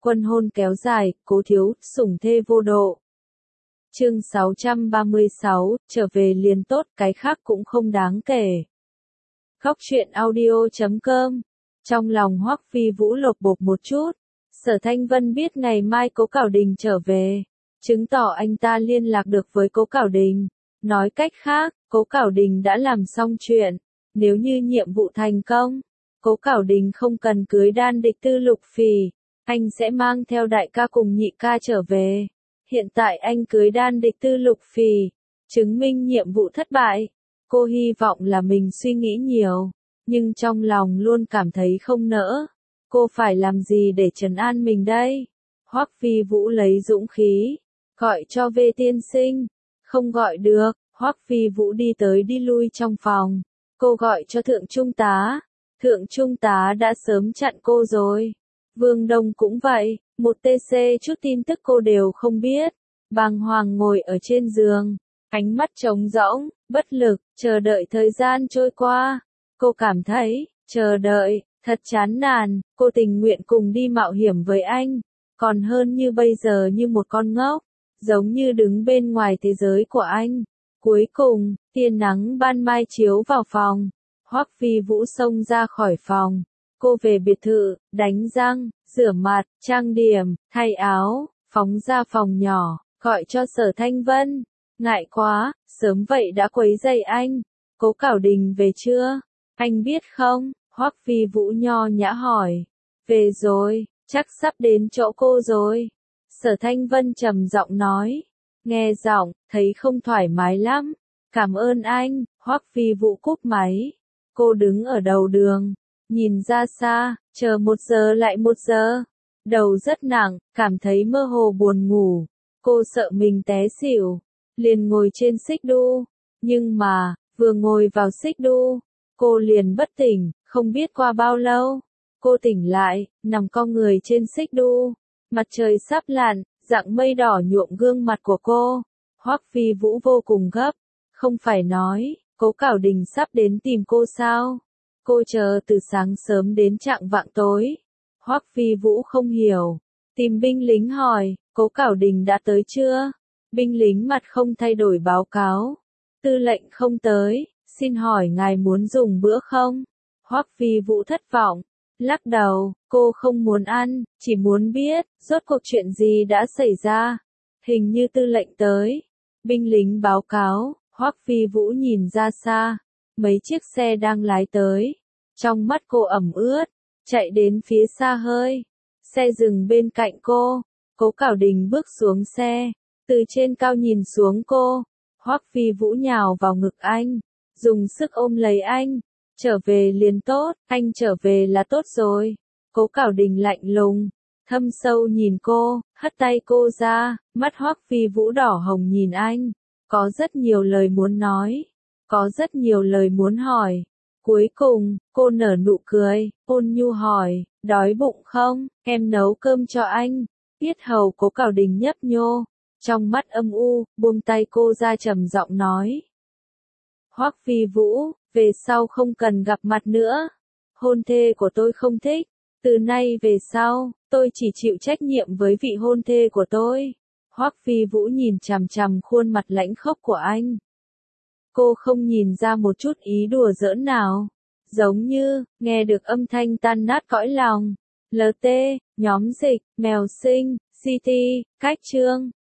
Quân hôn kéo dài, Cố Thiếu, sủng thê vô độ. Chương 636, trở về liền tốt, cái khác cũng không đáng kể. Khóc chuyện audio.com. Trong lòng Hoắc Phi Vũ lột bột một chút. Sở Thanh Vân biết ngày mai Cố Cảo Đình trở về, chứng tỏ anh ta liên lạc được với Cố Cảo Đình. Nói cách khác, Cố Cảo Đình đã làm xong chuyện. Nếu như nhiệm vụ thành công, Cố Cảo Đình không cần cưới đan địch Tư Lục Phỉ, anh sẽ mang theo đại ca cùng nhị ca trở về. Hiện tại anh cưới đan địch Tư Lục Phỉ, chứng minh nhiệm vụ thất bại. Cô hy vọng là mình suy nghĩ nhiều, nhưng trong lòng luôn cảm thấy không nỡ. Cô phải làm gì để trấn an mình đây? Hoắc Phi Vũ lấy dũng khí, gọi cho V tiên sinh. Không gọi được, Hoắc Phi Vũ đi tới đi lui trong phòng. Cô gọi cho Thượng Trung tá. Thượng Trung tá đã sớm chặn cô rồi. Vương Đông cũng vậy, một TC chút tin tức cô đều không biết. Bàng hoàng ngồi ở trên giường, ánh mắt trống rỗng, bất lực, chờ đợi thời gian trôi qua. Cô cảm thấy, chờ đợi, thật chán nản, cô tình nguyện cùng đi mạo hiểm với anh, còn hơn như bây giờ như một con ngốc, giống như đứng bên ngoài thế giới của anh. Cuối cùng, tia nắng ban mai chiếu vào phòng, Hoắc Phi Vũ xông ra khỏi phòng. Cô về biệt thự, đánh răng, rửa mặt, trang điểm, thay áo, phóng ra phòng nhỏ, gọi cho Sở Thanh Vân. Ngại quá, sớm vậy đã quấy rầy anh. Cố Cảo Đình về chưa? Anh biết không? Hoắc Phi Vũ nho nhã hỏi. Về rồi, chắc sắp đến chỗ cô rồi. Sở Thanh Vân trầm giọng nói. Nghe giọng, thấy không thoải mái lắm. Cảm ơn anh. Hoắc Phi Vũ cúp máy. Cô đứng ở đầu đường, nhìn ra xa, chờ 1 giờ lại 1 giờ. Đầu rất nặng, cảm thấy mơ hồ buồn ngủ. Cô sợ mình té xỉu, liền ngồi trên xích đu. Nhưng mà, vừa ngồi vào xích đu, cô liền bất tỉnh, không biết qua bao lâu. Cô tỉnh lại, nằm cong người trên xích đu. Mặt trời sắp lặn, dạng mây đỏ nhuộm gương mặt của cô. Hoắc Phi Vũ vô cùng gấp. Không phải nói, Cố Cảo Đình sắp đến tìm cô sao? Cô chờ từ sáng sớm đến chạng vạng tối. Hoắc Phi Vũ không hiểu. Tìm binh lính hỏi, Cố Cảo Đình đã tới chưa? Binh lính mặt không thay đổi báo cáo. Tư lệnh không tới, xin hỏi ngài muốn dùng bữa không? Hoắc Phi Vũ thất vọng, lắc đầu, cô không muốn ăn, chỉ muốn biết, rốt cuộc chuyện gì đã xảy ra. Hình như tư lệnh tới. Binh lính báo cáo, Hoắc Phi Vũ nhìn ra xa, mấy chiếc xe đang lái tới. Trong mắt cô ẩm ướt, chạy đến phía xa hơi. Xe dừng bên cạnh cô. Cố Cảo Đình bước xuống xe, từ trên cao nhìn xuống cô. Hoắc Phi Vũ nhào vào ngực anh, dùng sức ôm lấy anh. Trở về liền tốt, anh trở về là tốt rồi. Cố Cảo Đình lạnh lùng, thâm sâu nhìn cô, hất tay cô ra, mắt Hoắc Phi Vũ đỏ hồng nhìn anh. Có rất nhiều lời muốn nói, có rất nhiều lời muốn hỏi. Cuối cùng, cô nở nụ cười, ôn nhu hỏi, đói bụng không, em nấu cơm cho anh. Yết hầu Cố Cảo Đình nhấp nhô, trong mắt âm u, buông tay cô ra trầm giọng nói. Hoắc Phi Vũ, về sau không cần gặp mặt nữa. Hôn thê của tôi không thích. Từ nay về sau, tôi chỉ chịu trách nhiệm với vị hôn thê của tôi. Hoắc Phi Vũ nhìn chằm chằm khuôn mặt lãnh khốc của anh. Cô không nhìn ra một chút ý đùa giỡn nào. Giống như, nghe được âm thanh tan nát cõi lòng. LT, nhóm dịch, mèo sinh, CT, cách chương.